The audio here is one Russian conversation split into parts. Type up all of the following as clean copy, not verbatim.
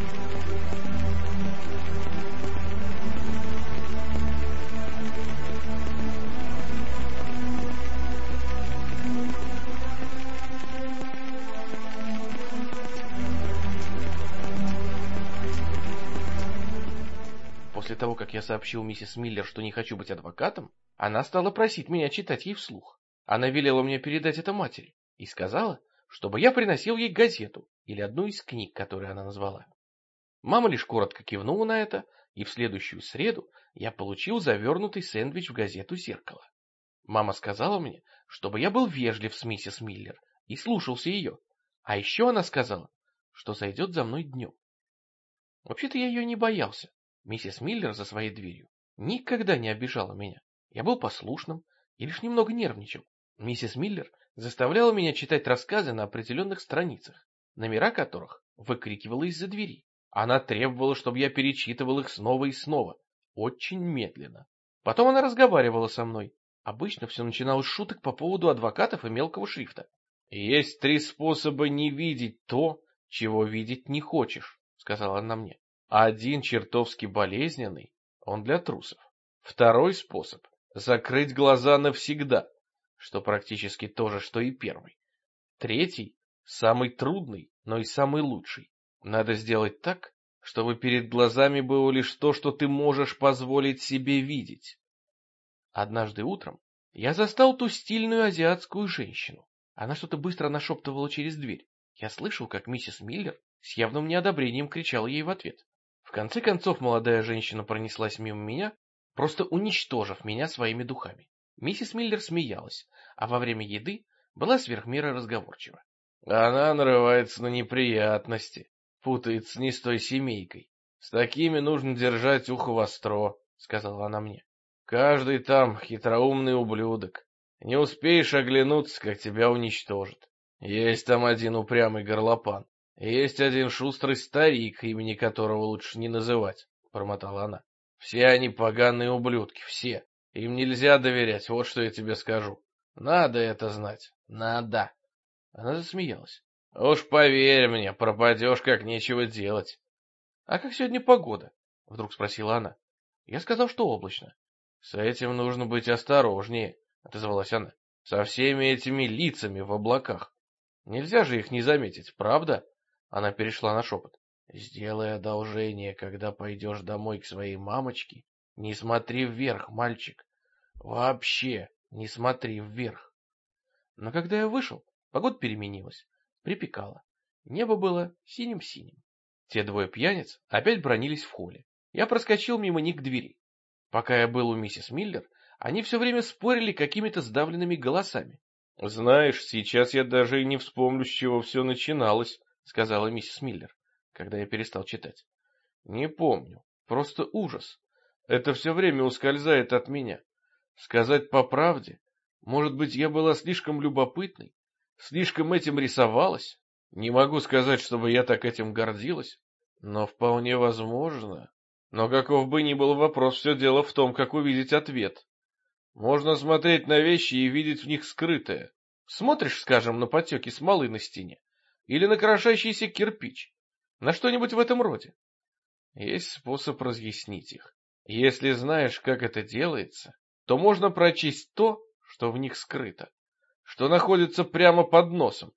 После того, как я сообщил миссис Миллер, что не хочу быть адвокатом, она стала просить меня читать ей вслух. Она велела мне передать это матери и сказала, чтобы я приносил ей газету или одну из книг, которые она назвала. Мама лишь коротко кивнула на это, и в следующую среду я получил завернутый сэндвич в газету «Зеркало». Мама сказала мне, чтобы я был вежлив с миссис Миллер и слушался ее. А еще она сказала, что зайдет за мной днем. Вообще-то я ее не боялся. Миссис Миллер за своей дверью никогда не обижала меня. Я был послушным и лишь немного нервничал. Миссис Миллер заставляла меня читать рассказы на определенных страницах, номера которых выкрикивала из-за двери. Она требовала, чтобы я перечитывал их снова и снова, очень медленно. Потом она разговаривала со мной. Обычно все начиналось с шуток по поводу адвокатов и мелкого шрифта. «Есть 3 способа не видеть то, чего видеть не хочешь», — сказала она мне. Один чертовски болезненный, он для трусов. Второй способ — закрыть глаза навсегда, что практически то же, что и первый. Третий — самый трудный, но и самый лучший. Надо сделать так, чтобы перед глазами было лишь то, что ты можешь позволить себе видеть. Однажды утром я застал ту стильную азиатскую женщину. Она что-то быстро нашептывала через дверь. Я слышал, как миссис Миллер с явным неодобрением кричала ей в ответ. В конце концов молодая женщина пронеслась мимо меня, просто уничтожив меня своими духами. Миссис Миллер смеялась, а во время еды была сверх меры разговорчива. Она нарывается на неприятности, путается не с той семейкой. С такими нужно держать ухо востро, сказала она мне. Каждый там хитроумный ублюдок. Не успеешь оглянуться, как тебя уничтожат. Есть там один упрямый горлопан. Есть один шустрый старик, имени которого лучше не называть, промотала она. Все они поганые ублюдки, все. Им нельзя доверять, вот что я тебе скажу. Надо это знать. Надо. Она засмеялась. Уж поверь мне, пропадешь, как нечего делать. А как сегодня погода? Вдруг спросила она. Я сказал, что облачно. С этим нужно быть осторожнее, отозвалась она. Со всеми этими лицами в облаках. Нельзя же их не заметить, правда? Она перешла на шепот. Сделай одолжение, когда пойдешь домой к своей мамочке. Не смотри вверх, мальчик. Вообще не смотри вверх. Но когда я вышел, погода переменилась. Припекало. Небо было синим-синим. Те 2 пьяниц опять бранились в холле. Я проскочил мимо них к двери. Пока я был у миссис Миллер, они все время спорили какими-то сдавленными голосами. — Знаешь, сейчас я даже и не вспомню, с чего все начиналось, — сказала миссис Миллер, когда я перестал читать. — Не помню. Просто ужас. Это все время ускользает от меня. Сказать по правде, может быть, я была слишком любопытной, слишком этим рисовалась. Не могу сказать, чтобы я так этим гордилась, но вполне возможно. Но каков бы ни был вопрос, все дело в том, как увидеть ответ. Можно смотреть на вещи и видеть в них скрытое. Смотришь, скажем, на потеки смолы на стене или на крошащийся кирпич, на что-нибудь в этом роде. Есть способ разъяснить их. Если знаешь, как это делается, то можно прочесть то, что в них скрыто, что находится прямо под носом.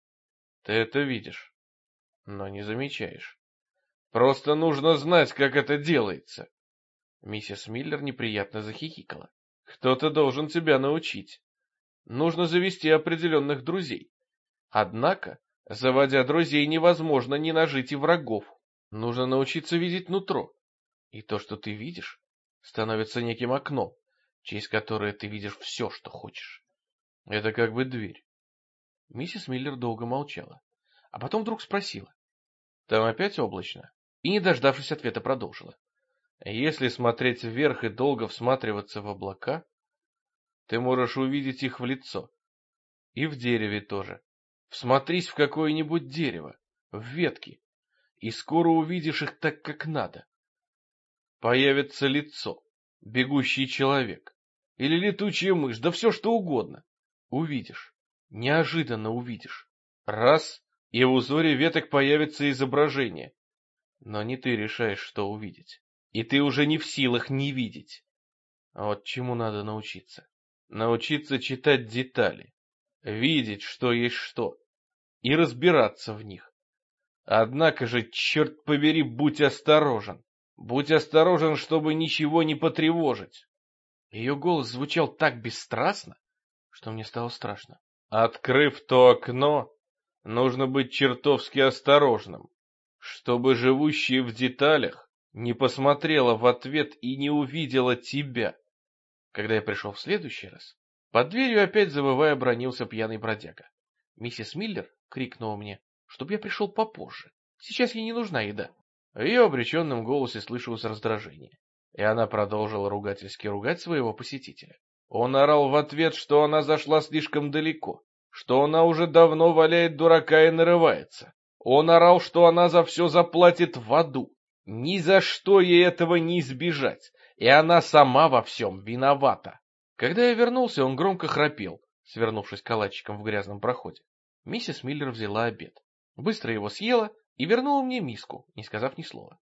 Ты это видишь, но не замечаешь. Просто нужно знать, как это делается. Миссис Миллер неприятно захихикала. Кто-то должен тебя научить. Нужно завести определенных друзей. Однако, заводя друзей, невозможно не нажить и врагов. Нужно научиться видеть нутро. И то, что ты видишь, становится неким окном, через которое ты видишь все, что хочешь. Это как бы дверь. Миссис Миллер долго молчала, а потом вдруг спросила. Там опять облачно? И, не дождавшись ответа, продолжила. Если смотреть вверх и долго всматриваться в облака, ты можешь увидеть их в лицо. И в дереве тоже. Всмотрись в какое-нибудь дерево, в ветки, и скоро увидишь их так, как надо. Появится лицо, бегущий человек, или летучая мышь, да все что угодно. Увидишь, неожиданно увидишь. Раз, и в узоре веток появится изображение. Но не ты решаешь, что увидеть. И ты уже не в силах не видеть. А вот чему надо научиться? Научиться читать детали, видеть, что есть что, и разбираться в них. Однако же, черт побери, будь осторожен. Будь осторожен, чтобы ничего не потревожить. Ее голос звучал так бесстрастно, что мне стало страшно. Открыв то окно, нужно быть чертовски осторожным, чтобы живущее в деталях не посмотрела в ответ и не увидела тебя. Когда я пришел в следующий раз, под дверью опять завывая бранился пьяный бродяга. Миссис Миллер крикнула мне, чтобы я пришел попозже. Сейчас ей не нужна еда. В ее обреченном голосе слышалось раздражение, и она продолжила ругательски ругать своего посетителя. Он орал в ответ, что она зашла слишком далеко, что она уже давно валяет дурака и нарывается. Он орал, что она за все заплатит в аду. Ни за что ей этого не избежать, и она сама во всем виновата. Когда я вернулся, он громко храпел, свернувшись калачиком в грязном проходе. Миссис Миллер взяла обед, быстро его съела и вернула мне миску, не сказав ни слова.